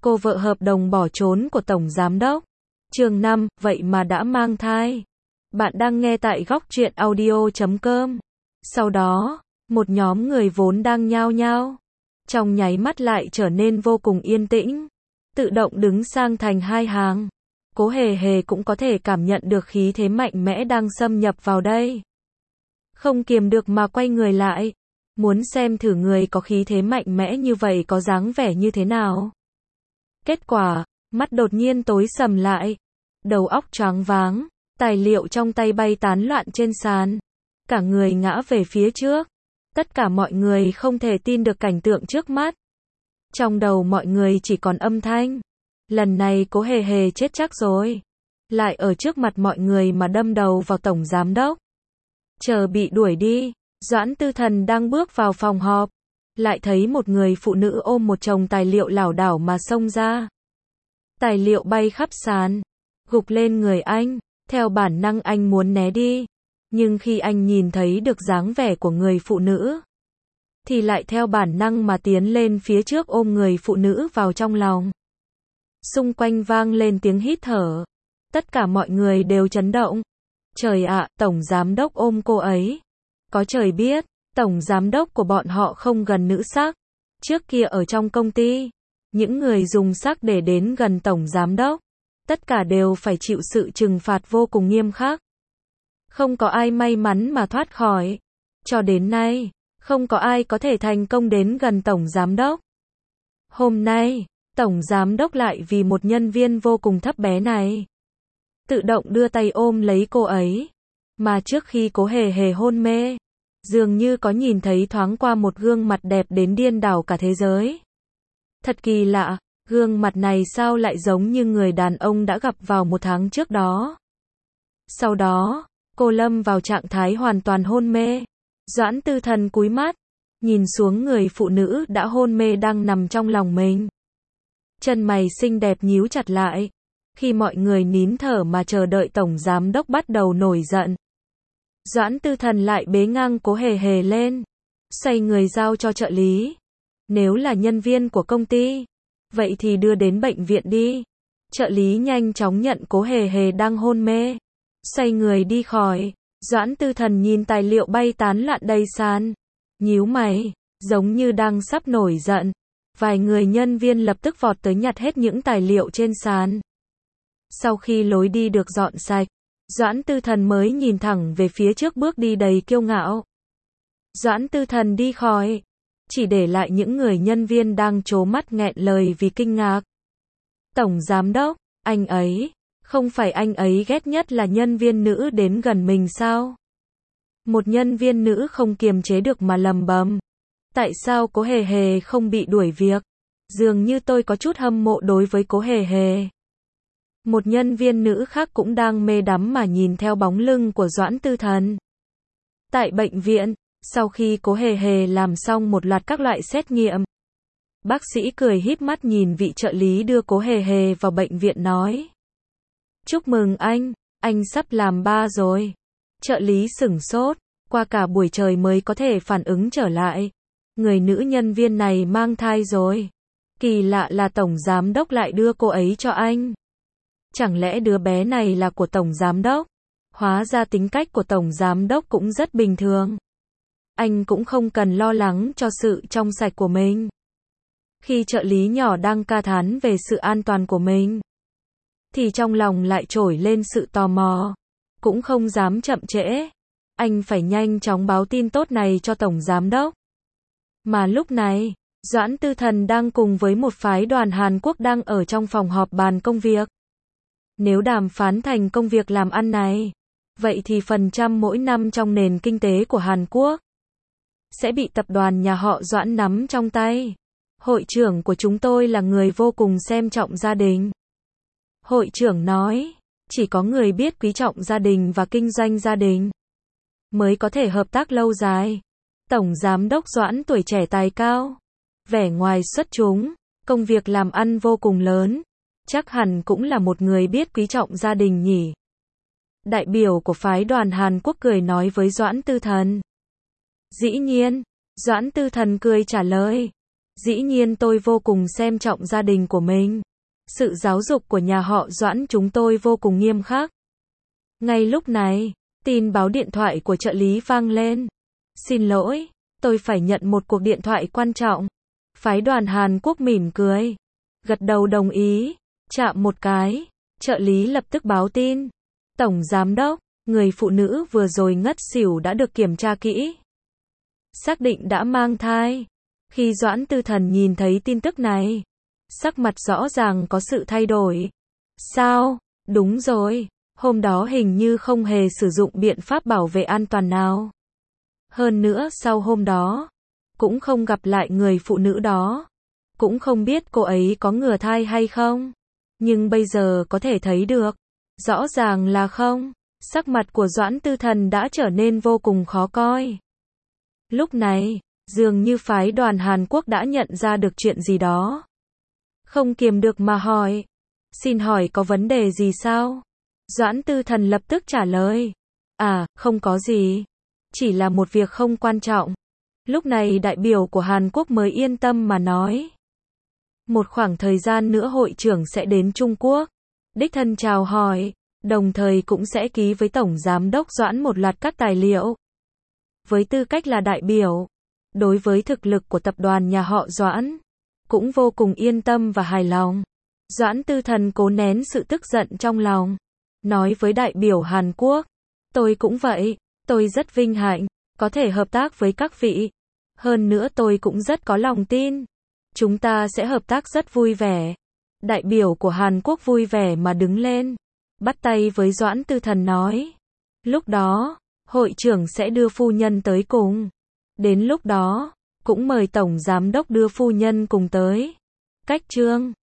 cô vợ hợp đồng bỏ trốn của Tổng Giám Đốc. Chương 5, vậy mà đã mang thai. Bạn đang nghe tại góc truyện audio.com. Sau đó, một nhóm người vốn đang nhao nhao, trong nháy mắt lại trở nên vô cùng yên tĩnh, tự động đứng sang thành hai hàng. Cố Hề Hề cũng có thể cảm nhận được khí thế mạnh mẽ đang xâm nhập vào đây. Không kiềm được mà quay người lại, muốn xem thử người có khí thế mạnh mẽ như vậy có dáng vẻ như thế nào. Kết quả, mắt đột nhiên tối sầm lại, đầu óc choáng váng, tài liệu trong tay bay tán loạn trên sàn, cả người ngã về phía trước. Tất cả mọi người không thể tin được cảnh tượng trước mắt. Trong đầu mọi người chỉ còn âm thanh. Lần này Cố Hề Hề chết chắc rồi. Lại ở trước mặt mọi người mà đâm đầu vào Tổng Giám Đốc. Chờ bị đuổi đi, Doãn Tư Thần đang bước vào phòng họp. Lại thấy một người phụ nữ ôm một chồng tài liệu lảo đảo mà xông ra. Tài liệu bay khắp sàn, gục lên người anh. Theo bản năng anh muốn né đi. Nhưng khi anh nhìn thấy được dáng vẻ của người phụ nữ, thì lại theo bản năng mà tiến lên phía trước ôm người phụ nữ vào trong lòng. Xung quanh vang lên tiếng hít thở. Tất cả mọi người đều chấn động. Trời ạ, Tổng Giám Đốc ôm cô ấy. Có trời biết, Tổng Giám Đốc của bọn họ không gần nữ sắc. Trước kia ở trong công ty, những người dùng sắc để đến gần Tổng Giám Đốc, tất cả đều phải chịu sự trừng phạt vô cùng nghiêm khắc. Không có ai may mắn mà thoát khỏi. Cho đến nay, không có ai có thể thành công đến gần Tổng Giám Đốc. Hôm nay, Tổng Giám Đốc lại vì một nhân viên vô cùng thấp bé này, tự động đưa tay ôm lấy cô ấy. Mà trước khi Cố Hề Hề hôn mê, dường như có nhìn thấy thoáng qua một gương mặt đẹp đến điên đảo cả thế giới. Thật kỳ lạ, gương mặt này sao lại giống như người đàn ông đã gặp vào một tháng trước đó. Sau đó, cô lâm vào trạng thái hoàn toàn hôn mê. Doãn Tư Thần cúi mắt, nhìn xuống người phụ nữ đã hôn mê đang nằm trong lòng mình. Chân mày xinh đẹp nhíu chặt lại. Khi mọi người nín thở mà chờ đợi Tổng Giám Đốc bắt đầu nổi giận, Doãn Tư Thần lại bế ngang Cố Hề Hề lên, xoay người giao cho trợ lý. Nếu là nhân viên của công ty, vậy thì đưa đến bệnh viện đi. Trợ lý nhanh chóng nhận Cố Hề Hề đang hôn mê, xoay người đi khỏi. Doãn Tư Thần nhìn tài liệu bay tán loạn đầy sàn, nhíu mày, giống như đang sắp nổi giận. Vài người nhân viên lập tức vọt tới nhặt hết những tài liệu trên sàn. Sau khi lối đi được dọn sạch, Doãn Tư Thần mới nhìn thẳng về phía trước bước đi đầy kiêu ngạo. Doãn Tư Thần đi khỏi, chỉ để lại những người nhân viên đang trố mắt nghẹn lời vì kinh ngạc. Tổng Giám Đốc, anh ấy, không phải anh ấy ghét nhất là nhân viên nữ đến gần mình sao? Một nhân viên nữ không kiềm chế được mà lầm bầm. Tại sao Cố Hề Hề không bị đuổi việc? Dường như tôi có chút hâm mộ đối với Cố Hề Hề. Một nhân viên nữ khác cũng đang mê đắm mà nhìn theo bóng lưng của Doãn Tư Thần. Tại bệnh viện, sau khi Cố Hề Hề làm xong một loạt các loại xét nghiệm, bác sĩ cười híp mắt nhìn vị trợ lý đưa Cố Hề Hề vào bệnh viện nói. Chúc mừng anh sắp làm ba rồi. Trợ lý sửng sốt, qua cả buổi trời mới có thể phản ứng trở lại. Người nữ nhân viên này mang thai rồi. Kỳ lạ là Tổng Giám Đốc lại đưa cô ấy cho anh. Chẳng lẽ đứa bé này là của Tổng Giám Đốc? Hóa ra tính cách của Tổng Giám Đốc cũng rất bình thường. Anh cũng không cần lo lắng cho sự trong sạch của mình. Khi trợ lý nhỏ đang ca thán về sự an toàn của mình, thì trong lòng lại trỗi lên sự tò mò. Cũng không dám chậm trễ. Anh phải nhanh chóng báo tin tốt này cho Tổng Giám Đốc. Mà lúc này, Doãn Tư Thần đang cùng với một phái đoàn Hàn Quốc đang ở trong phòng họp bàn công việc. Nếu đàm phán thành công việc làm ăn này, vậy thì phần trăm mỗi năm trong nền kinh tế của Hàn Quốc sẽ bị tập đoàn nhà họ Doãn nắm trong tay. Hội trưởng của chúng tôi là người vô cùng xem trọng gia đình. Hội trưởng nói, chỉ có người biết quý trọng gia đình và kinh doanh gia đình mới có thể hợp tác lâu dài. Tổng Giám Đốc Doãn tuổi trẻ tài cao, vẻ ngoài xuất chúng, công việc làm ăn vô cùng lớn, chắc hẳn cũng là một người biết quý trọng gia đình nhỉ. Đại biểu của phái đoàn Hàn Quốc cười nói với Doãn Tư Thần. Dĩ nhiên, Doãn Tư Thần cười trả lời. Dĩ nhiên tôi vô cùng xem trọng gia đình của mình. Sự giáo dục của nhà họ Doãn chúng tôi vô cùng nghiêm khắc. Ngay lúc này, tin báo điện thoại của trợ lý vang lên. Xin lỗi, tôi phải nhận một cuộc điện thoại quan trọng. Phái đoàn Hàn Quốc mỉm cười, gật đầu đồng ý, chạm một cái, trợ lý lập tức báo tin. Tổng giám đốc, người phụ nữ vừa rồi ngất xỉu đã được kiểm tra kỹ. Xác định đã mang thai. Khi Doãn Tư Thần nhìn thấy tin tức này, sắc mặt rõ ràng có sự thay đổi. Sao? Đúng rồi, hôm đó hình như không hề sử dụng biện pháp bảo vệ an toàn nào. Hơn nữa sau hôm đó, cũng không gặp lại người phụ nữ đó. Cũng không biết cô ấy có ngừa thai hay không. Nhưng bây giờ có thể thấy được. Rõ ràng là không. Sắc mặt của Doãn Tư Thần đã trở nên vô cùng khó coi. Lúc này, dường như phái đoàn Hàn Quốc đã nhận ra được chuyện gì đó. Không kiềm được mà hỏi. Xin hỏi có vấn đề gì sao? Doãn Tư Thần lập tức trả lời. À, không có gì. Chỉ là một việc không quan trọng. Lúc này đại biểu của Hàn Quốc mới yên tâm mà nói. Một khoảng thời gian nữa hội trưởng sẽ đến Trung Quốc. Đích thân chào hỏi, đồng thời cũng sẽ ký với Tổng Giám đốc Doãn một loạt các tài liệu. Với tư cách là đại biểu, đối với thực lực của tập đoàn nhà họ Doãn, cũng vô cùng yên tâm và hài lòng. Doãn Tư Thần cố nén sự tức giận trong lòng, nói với đại biểu Hàn Quốc, tôi cũng vậy, tôi rất vinh hạnh, có thể hợp tác với các vị. Hơn nữa tôi cũng rất có lòng tin, chúng ta sẽ hợp tác rất vui vẻ. Đại biểu của Hàn Quốc vui vẻ mà đứng lên, bắt tay với Doãn Tư Thần nói. Lúc đó, hội trưởng sẽ đưa phu nhân tới cùng. Đến lúc đó, cũng mời Tổng Giám đốc đưa phu nhân cùng tới. Cách chương